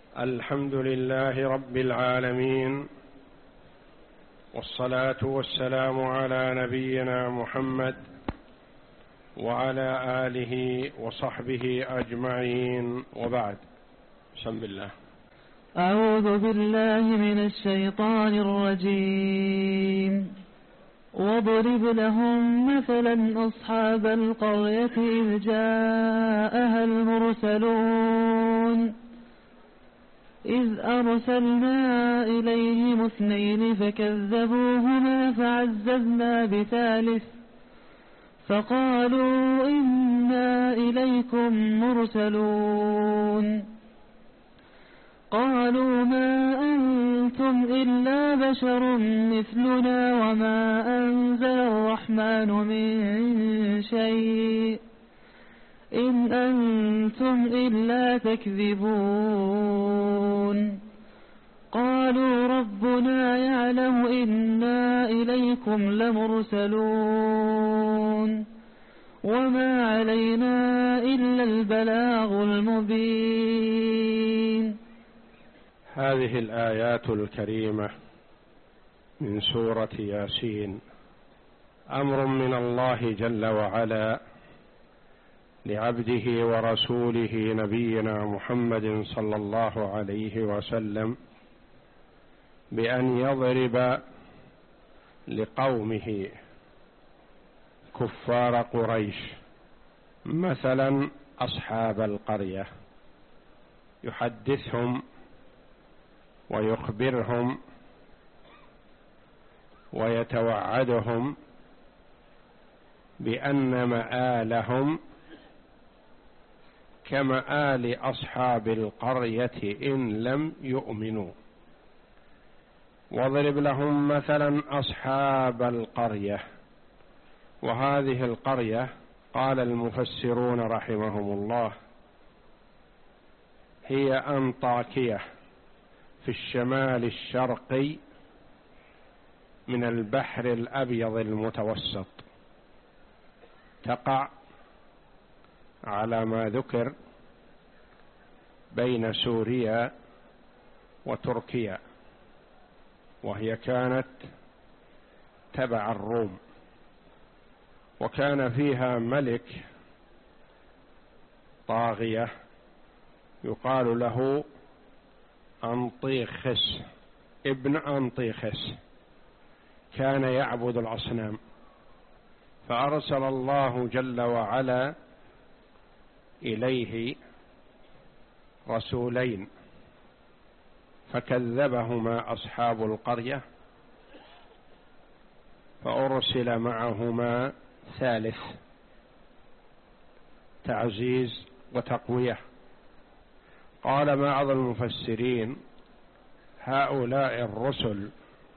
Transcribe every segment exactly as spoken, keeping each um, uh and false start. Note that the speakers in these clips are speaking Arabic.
الحمد لله رب العالمين، والصلاة والسلام على نبينا محمد وعلى آله وصحبه أجمعين، وبعد. بسم الله. أعوذ بالله من الشيطان الرجيم. واضرب لهم مثلا أصحاب القرية إذ جاءها المرسلون إذ أرسلنا إليهم اثنين فكذبوهما فعززنا بثالث فقالوا إنا إليكم مرسلون. قالوا ما أنتم إلا بشر مثلنا وما أنزل الرحمن من شيء إن أنتم إلا تكذبون. قالوا ربنا يعلم إنا إليكم لمرسلون وما علينا إلا البلاغ المبين. هذه الآيات الكريمة من سورة ياسين أمر من الله جل وعلا لعبده ورسوله نبينا محمد صلى الله عليه وسلم بأن يضرب لقومه كفار قريش مثلا أصحاب القرية، يحدثهم ويخبرهم ويتوعدهم بأن مآلهم كمآل أصحاب القرية إن لم يؤمنوا. واضرب لهم مثلا أصحاب القرية، وهذه القرية قال المفسرون رحمهم الله هي أنطاكية في الشمال الشرقي من البحر الأبيض المتوسط، تقع على ما ذكر بين سوريا وتركيا، وهي كانت تبع الروم، وكان فيها ملك طاغية يقال له أنطيخس ابن أنطيخس، كان يعبد الأصنام، فأرسل الله جل وعلا إليه رسولين فكذبهما أصحاب القرية، فأرسل معهما ثالث تعزيز وتقوية. قال بعض المفسرين هؤلاء الرسل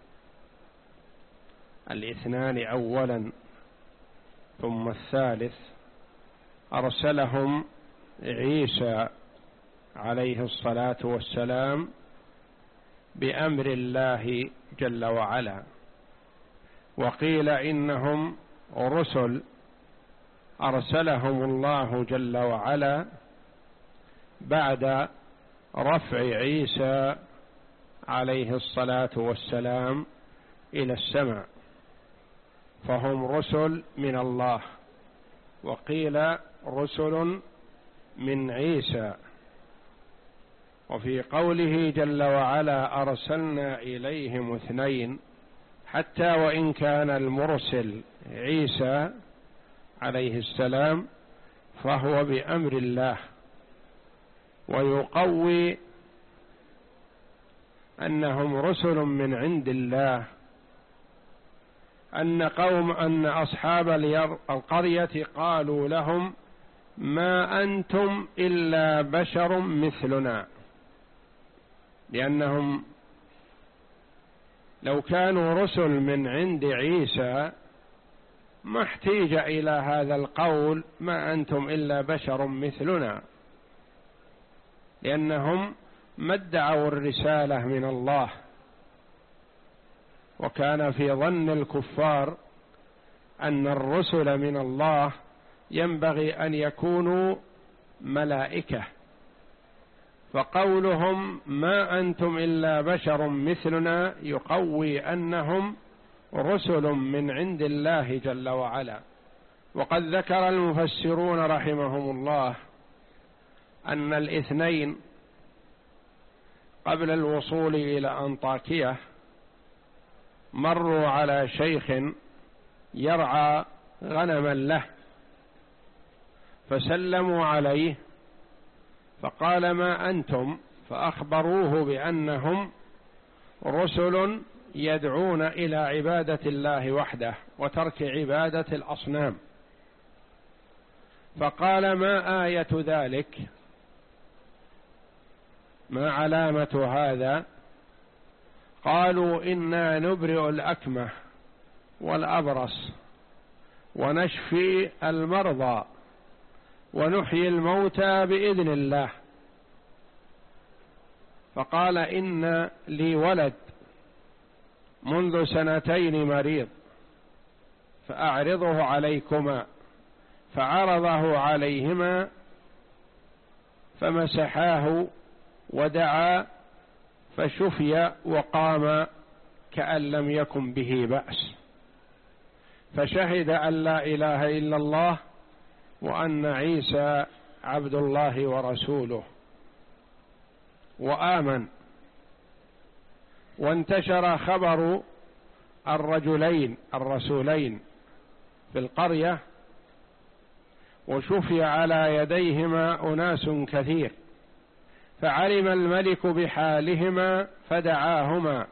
الاثنان أولا ثم الثالث أرسلهم عيسى عليه الصلاة والسلام بأمر الله جل وعلا، وقيل إنهم رسل أرسلهم الله جل وعلا بعد رفع عيسى عليه الصلاة والسلام إلى السماء، فهم رسل من الله، وقيل رسل من عيسى. وفي قوله جل وعلا أرسلنا إليهم اثنين، حتى وإن كان المرسل عيسى عليه السلام فهو بأمر الله، ويقوي أنهم رسل من عند الله أن قوم أن أصحاب القرية قالوا لهم ما أنتم إلا بشر مثلنا، لأنهم لو كانوا رسل من عند عيسى ما احتيج إلى هذا القول ما أنتم إلا بشر مثلنا، لأنهم ما ادعوا الرسالة من الله. وكان في ظن الكفار أن الرسل من الله ينبغي أن يكونوا ملائكة، فقولهم ما أنتم إلا بشر مثلنا يقوي أنهم رسل من عند الله جل وعلا. وقد ذكر المفسرون رحمهم الله أن الاثنين قبل الوصول إلى أنطاكية مروا على شيخ يرعى غنما له، فسلموا عليه فقال ما أنتم، فأخبروه بأنهم رسل يدعون إلى عبادة الله وحده وترك عبادة الأصنام. فقال ما آية ذلك؟ ما علامة هذا؟ قالوا إنا نبرئ الأكمه والأبرص ونشفي المرضى ونحيي الموتى بإذن الله. فقال إن لي ولد منذ سنتين مريض فأعرضه عليكما، فعرضه عليهما فمسحاه ودعا فشفي وقام كأن لم يكن به بأس، فشهد أن لا إله إلا الله وأن عيسى عبد الله ورسوله وآمن. وانتشر خبر الرجلين الرسولين في القرية، وشفي على يديهما أناس كثير، فعلم الملك بحالهما فدعاهما،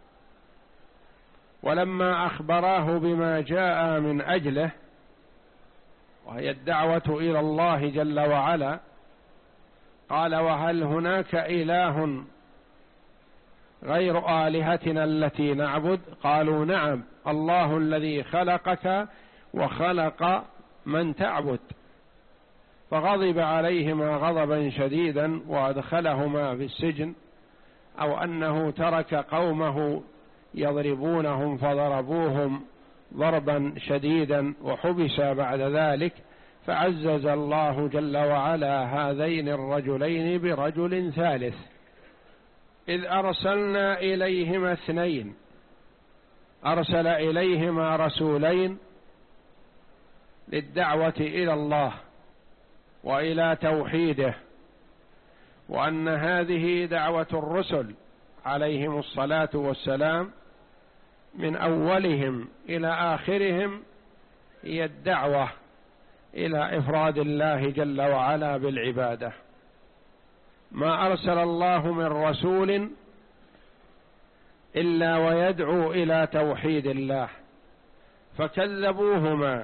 ولما أخبراه بما جاء من أجله وهي الدعوة إلى الله جل وعلا قال وهل هناك إله غير آلهتنا التي نعبد؟ قالوا نعم، الله الذي خلقك وخلق من تعبد. فغضب عليهما غضبا شديدا وأدخلهما في السجن، أو أنه ترك قومه يضربونهم فضربوهم ضربا شديدا وحبس بعد ذلك، فعزز الله جل وعلا هذين الرجلين برجل ثالث، إذ أرسلنا إليهما اثنين، أرسل إليهما رسولين للدعوة إلى الله وإلى توحيده، وأن هذه دعوة الرسل عليهم الصلاة والسلام من أولهم إلى آخرهم هي الدعوة إلى إفراد الله جل وعلا بالعبادة. ما أرسل الله من رسول إلا ويدعو إلى توحيد الله، فكذبوهما.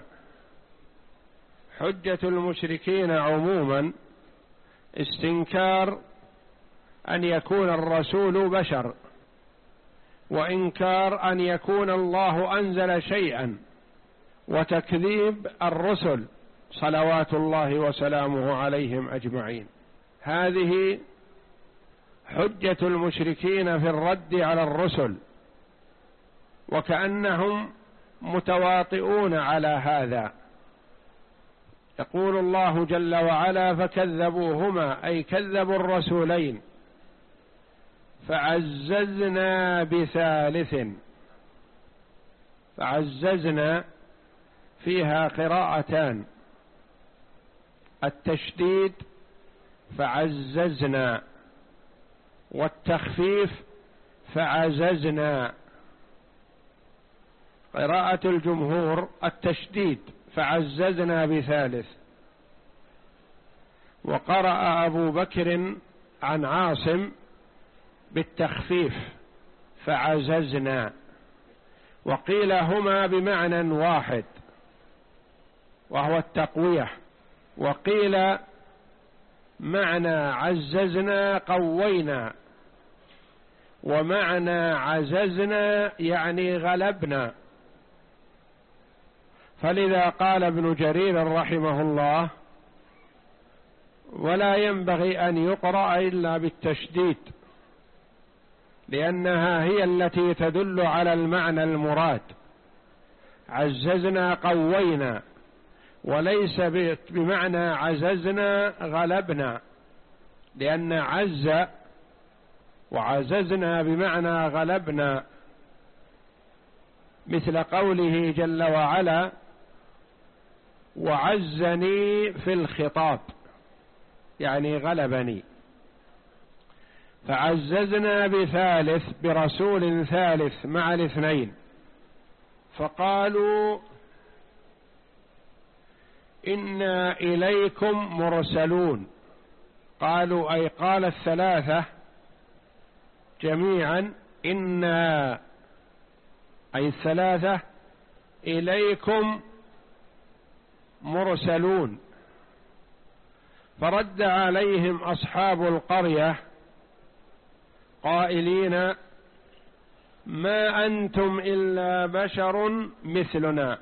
حجة المشركين عموما استنكار أن يكون الرسول بشر، وإنكار أن يكون الله أنزل شيئا، وتكذيب الرسل صلوات الله وسلامه عليهم أجمعين. هذه حجة المشركين في الرد على الرسل، وكأنهم متواطئون على هذا. يقول الله جل وعلا فكذبوهما، أي كذبوا الرسولين، فعززنا بثالث. فعززنا فيها قراءتان، التشديد فعززنا، والتخفيف فعززنا. قراءة الجمهور التشديد فعززنا بثالث، وقرأ أبو بكر عن عاصم بالتخفيف فعززنا، وقيل هما بمعنى واحد وهو التقوية، وقيل معنى عززنا قوينا، ومعنى عززنا يعني غلبنا. فلذا قال ابن جرير رحمه الله ولا ينبغي أن يقرأ إلا بالتشديد، لأنها هي التي تدل على المعنى المراد، عززنا قوينا، وليس بمعنى عززنا غلبنا، لأن عز وعززنا بمعنى غلبنا، مثل قوله جل وعلا وعزني في الخطاب، يعني غلبني. فعززنا بثالث، برسول ثالث مع الاثنين، فقالوا إنا إليكم مرسلون. قالوا أي قال الثلاثة جميعا إنا أي الثلاثة إليكم مرسلون. فرد عليهم أصحاب القرية قائلين ما أنتم إلا بشر مثلنا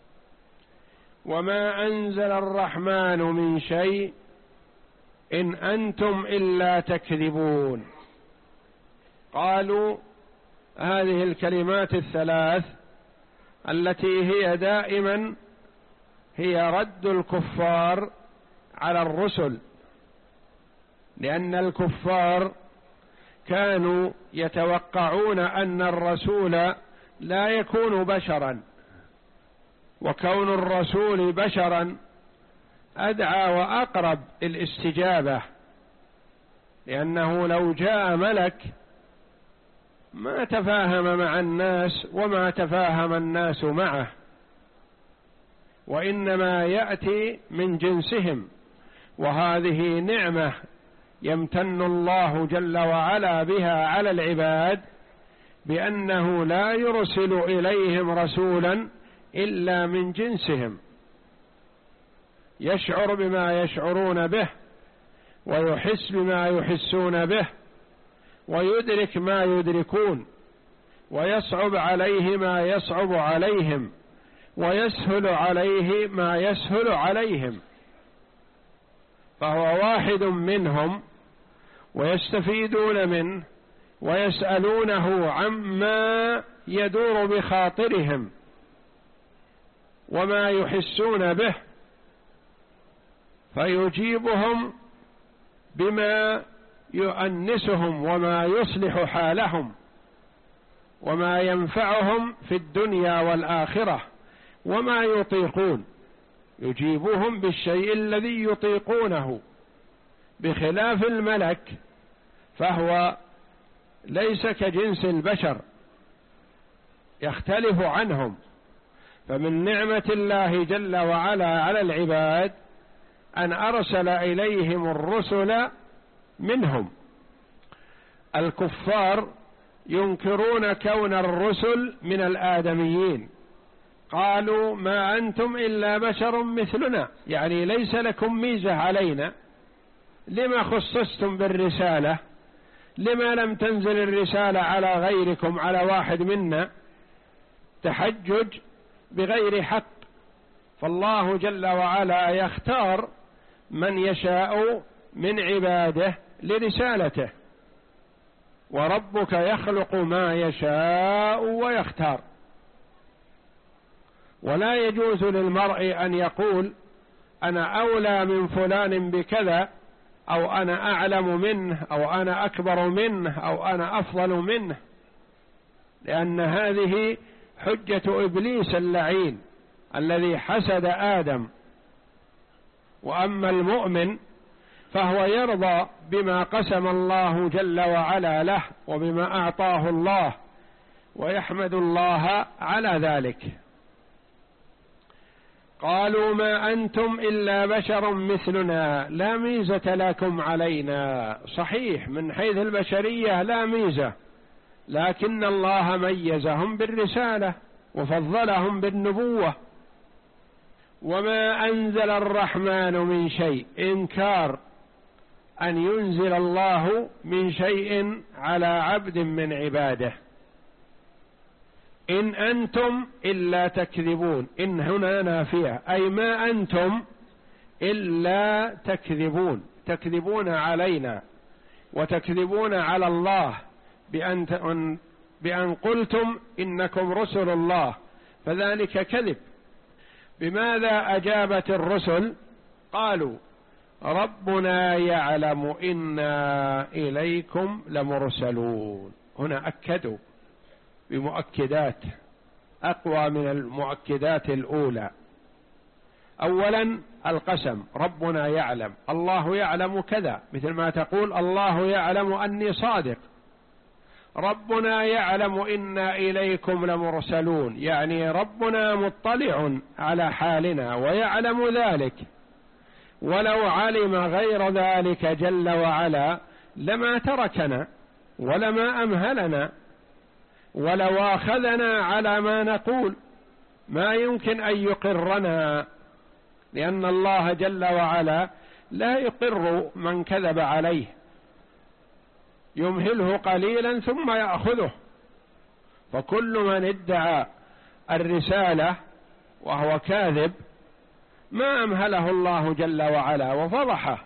وما أنزل الرحمن من شيء إن أنتم إلا تكذبون. قالوا هذه الكلمات الثلاث التي هي دائما هي رد الكفار على الرسل، لأن الكفار كانوا يتوقعون أن الرسول لا يكون بشرا، وكون الرسول بشرا أدعى وأقرب الاستجابة، لأنه لو جاء ملك ما تفاهم مع الناس وما تفاهم الناس معه، وإنما يأتي من جنسهم. وهذه نعمة يمتن الله جل وعلا بها على العباد، بأنه لا يرسل إليهم رسولا إلا من جنسهم، يشعر بما يشعرون به ويحس بما يحسون به ويدرك ما يدركون، ويصعب عليه ما يصعب عليهم ويسهل عليه ما يسهل عليهم، فهو واحد منهم ويستفيدون منه ويسألونه عما يدور بخاطرهم وما يحسون به، فيجيبهم بما يؤنسهم وما يصلح حالهم وما ينفعهم في الدنيا والآخرة وما يطيقون، يجيبهم بالشيء الذي يطيقونه، بخلاف الملك فهو ليس كجنس البشر، يختلف عنهم. فمن نعمة الله جل وعلا على العباد أن أرسل إليهم الرسل منهم. الكفار ينكرون كون الرسل من الآدميين، قالوا ما أنتم إلا بشر مثلنا، يعني ليس لكم ميزة علينا، لما خصصتم بالرسالة؟ لما لم تنزل الرسالة على غيركم، على واحد منا؟ تحجج بغير حق. فالله جل وعلا يختار من يشاء من عباده لرسالته، وربك يخلق ما يشاء ويختار. ولا يجوز للمرء أن يقول أنا أولى من فلان بكذا، أو أنا أعلم منه، أو أنا أكبر منه، أو أنا أفضل منه، لأن هذه حجة إبليس اللعين الذي حسد آدم. وأما المؤمن فهو يرضى بما قسم الله جل وعلا له وبما أعطاه الله، ويحمد الله على ذلك. قالوا ما أنتم إلا بشر مثلنا لا ميزة لكم علينا. صحيح من حيث البشرية لا ميزة، لكن الله ميزهم بالرسالة وفضلهم بالنبوة. وما أنزل الرحمن من شيء، إنكار أن ينزل الله من شيء على عبد من عباده. إن أنتم إلا تكذبون، إن هنا نافية، أي ما أنتم إلا تكذبون، تكذبون علينا وتكذبون على الله بأن, بأن قلتم إنكم رسل الله، فذلك كذب. بماذا أجابت الرسل؟ قالوا ربنا يعلم إنا إليكم لمرسلون. هنا أكدوا بمؤكدات أقوى من المؤكدات الأولى. أولا القسم، ربنا يعلم، الله يعلم كذا، مثل ما تقول الله يعلم أني صادق. ربنا يعلم إنا إليكم لمرسلون، يعني ربنا مطلع على حالنا ويعلم ذلك، ولو علم غير ذلك جل وعلا لما تركنا ولما أمهلنا ولو أخذنا على ما نقول، ما يمكن أن يقرنا، لأن الله جل وعلا لا يقر من كذب عليه، يمهله قليلا ثم يأخذه. فكل من ادعى الرسالة وهو كاذب ما أمهله الله جل وعلا وفضحه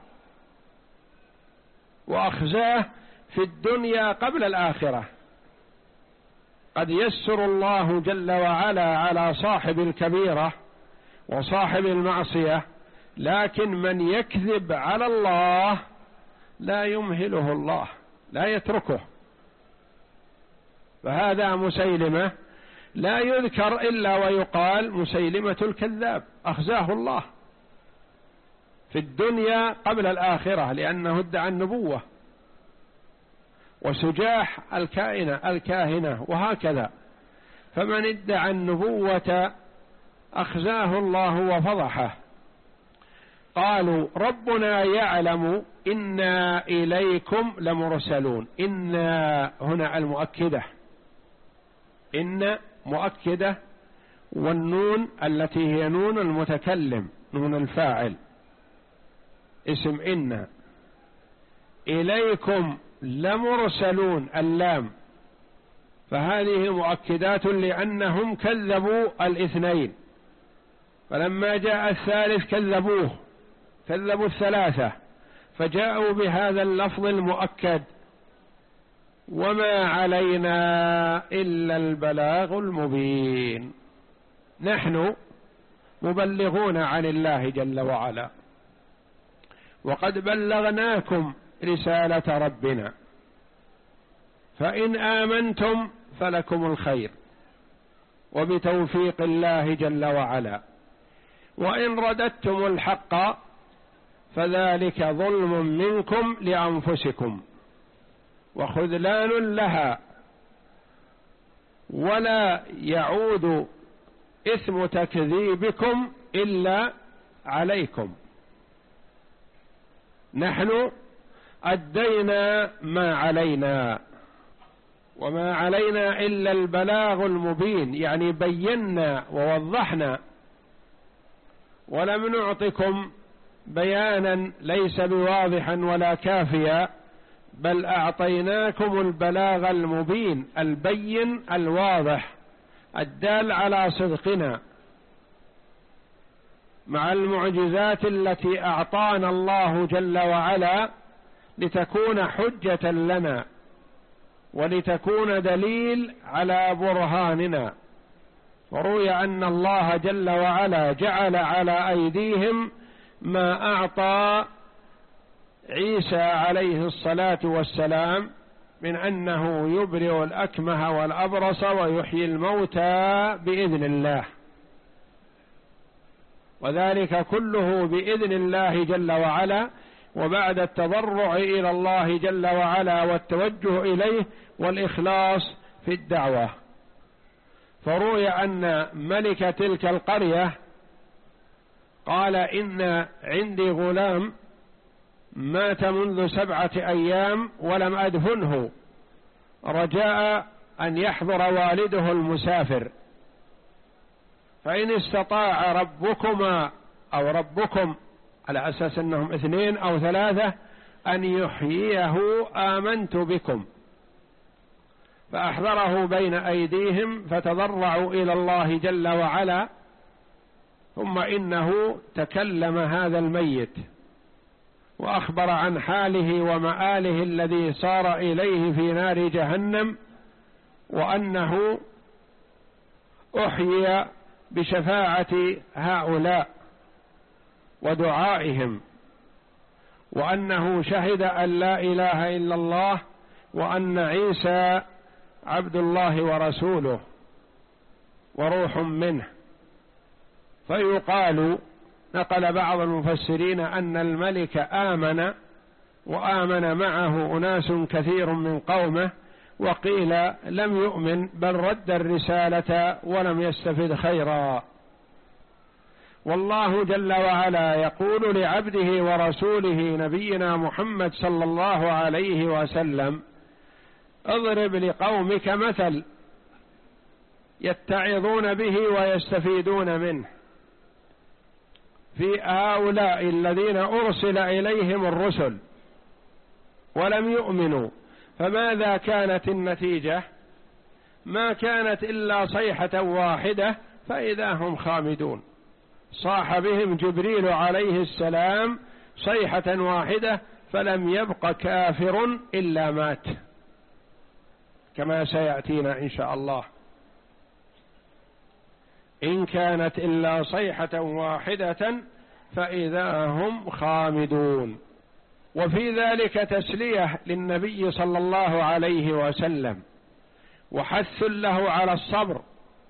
وأخزاه في الدنيا قبل الآخرة. قد يسر الله جل وعلا على صاحب الكبيرة وصاحب المعصية، لكن من يكذب على الله لا يمهله الله، لا يتركه. فهذا مسيلمة لا يذكر إلا ويقال مسيلمة الكذاب، أخزاه الله في الدنيا قبل الآخرة لأنه ادعى النبوة. وسجاح الكائنة الكاهنة وهكذا، فمن ادعى النبوة أخزاه الله وفضحه. قالوا ربنا يعلم إنا إليكم لمرسلون. إنا هنا المؤكدة، إن مؤكدة، والنون التي هي نون المتكلم، نون الفاعل، اسم إنا. إليكم لمرسلون اللام، فهذه مؤكدات لأنهم كذبوا الاثنين، فلما جاء الثالث كذبوه، كذبوا الثلاثة، فجاءوا بهذا اللفظ المؤكد: وما علينا إلا البلاغ المبين. نحن مبلغون عن الله جل وعلا، وقد بلغناكم رسالة ربنا، فإن آمنتم فلكم الخير وبتوفيق الله جل وعلا، وإن رددتم الحق فذلك ظلم منكم لأنفسكم وخذلان لها، ولا يعود إثم تكذيبكم إلا عليكم. نحن أدينا ما علينا، وما علينا إلا البلاغ المبين، يعني بينا ووضحنا، ولم نعطكم بيانا ليس بواضحا ولا كافيا، بل أعطيناكم البلاغ المبين البين الواضح الدال على صدقنا، مع المعجزات التي أعطانا الله جل وعلا لتكون حجة لنا ولتكون دليل على برهاننا. وروي أن الله جل وعلا جعل على أيديهم ما أعطى عيسى عليه الصلاة والسلام من أنه يبرئ الأكمه والأبرص ويحيي الموتى بإذن الله، وذلك كله بإذن الله جل وعلا، وبعد التضرع إلى الله جل وعلا والتوجه إليه والإخلاص في الدعوة. فروي أن ملك تلك القرية قال: إن عندي غلام مات منذ سبعة أيام ولم أدفنه، رجاء أن يحضر والده المسافر، فإن استطاع ربكما أو ربكم، على أساس أنهم اثنين أو ثلاثة، أن يحييه آمنت بكم. فأحضره بين أيديهم فتضرعوا إلى الله جل وعلا، ثم إنه تكلم هذا الميت وأخبر عن حاله ومآله الذي صار إليه في نار جهنم، وأنه أحيي بشفاعة هؤلاء ودعائهم، وأنه شهد أن لا إله إلا الله وأن عيسى عبد الله ورسوله وروح منه. فيقال، نقل بعض المفسرين أن الملك آمن وآمن معه أناس كثير من قومه، وقيل لم يؤمن بل رد الرسالة ولم يستفد خيرا. والله جل وعلا يقول لعبده ورسوله نبينا محمد صلى الله عليه وسلم: اضرب لقومك مثل يتعظون به ويستفيدون منه في هؤلاء الذين أرسل إليهم الرسل ولم يؤمنوا. فماذا كانت النتيجة؟ ما كانت إلا صيحة واحدة فإذا هم خامدون. صاح بهم جبريل عليه السلام صيحة واحدة فلم يبق كافر إلا مات، كما سيأتينا إن شاء الله. إن كانت إلا صيحة واحدة فإذا هم خامدون. وفي ذلك تسلية للنبي صلى الله عليه وسلم وحث له على الصبر،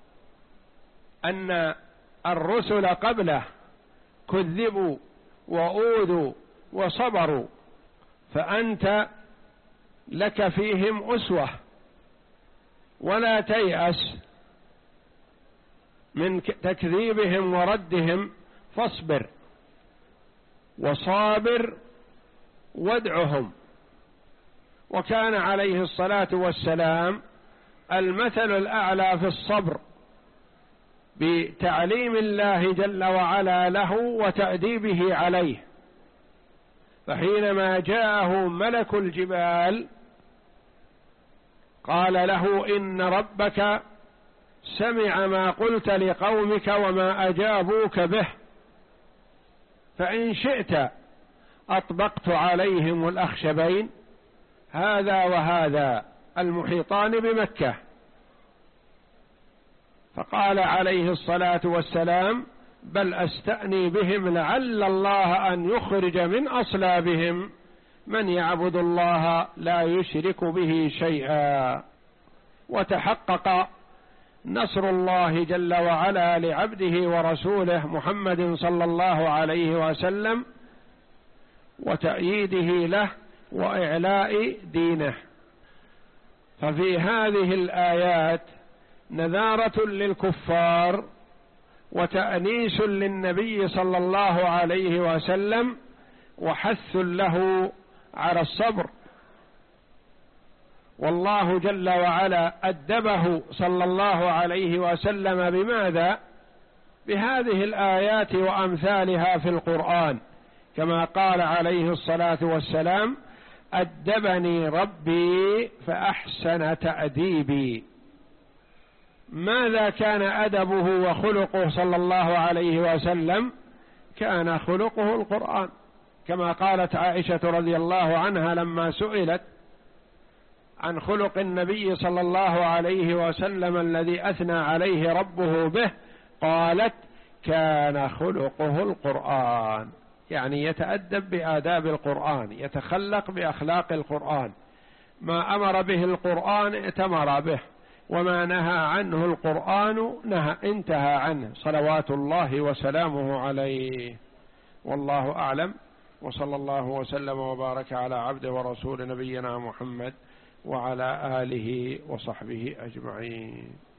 أن الرسل قبله كذبوا وأوذوا وصبروا، فأنت لك فيهم أسوة، ولا تيأس من تكذيبهم وردهم، فاصبر وصابر وادعهم. وكان عليه الصلاة والسلام المثل الأعلى في الصبر بتعليم الله جل وعلا له وتأديبه عليه. فحينما جاءه ملك الجبال قال له: إن ربك سمع ما قلت لقومك وما أجابوك به، فإن شئت أطبقت عليهم الأخشبين، هذا وهذا المحيطان بمكة. فقال عليه الصلاة والسلام: بل أستأني بهم لعل الله أن يخرج من أصلابهم من يعبد الله لا يشرك به شيئا. وتحقق نصر الله جل وعلا لعبده ورسوله محمد صلى الله عليه وسلم وتأييده له وإعلاء دينه. ففي هذه الآيات نذارة للكفار وتأنيس للنبي صلى الله عليه وسلم وحث له على الصبر. والله جل وعلا أدبه صلى الله عليه وسلم بماذا؟ بهذه الآيات وأمثالها في القرآن، كما قال عليه الصلاة والسلام: أدبني ربي فأحسن تأديبي. ماذا كان أدبه وخلقه صلى الله عليه وسلم؟ كان خلقه القرآن، كما قالت عائشة رضي الله عنها لما سئلت عن خلق النبي صلى الله عليه وسلم الذي أثنى عليه ربه به، قالت: كان خلقه القرآن، يعني يتأدب بآداب القرآن، يتخلق بأخلاق القرآن. ما أمر به القرآن ائتمر به، وما نهى عنه القرآن نهى انتهى عنه، صلوات الله وسلامه عليه. والله أعلم، وصلى الله وسلم وبارك على عبده ورسول نبينا محمد وعلى آله وصحبه أجمعين.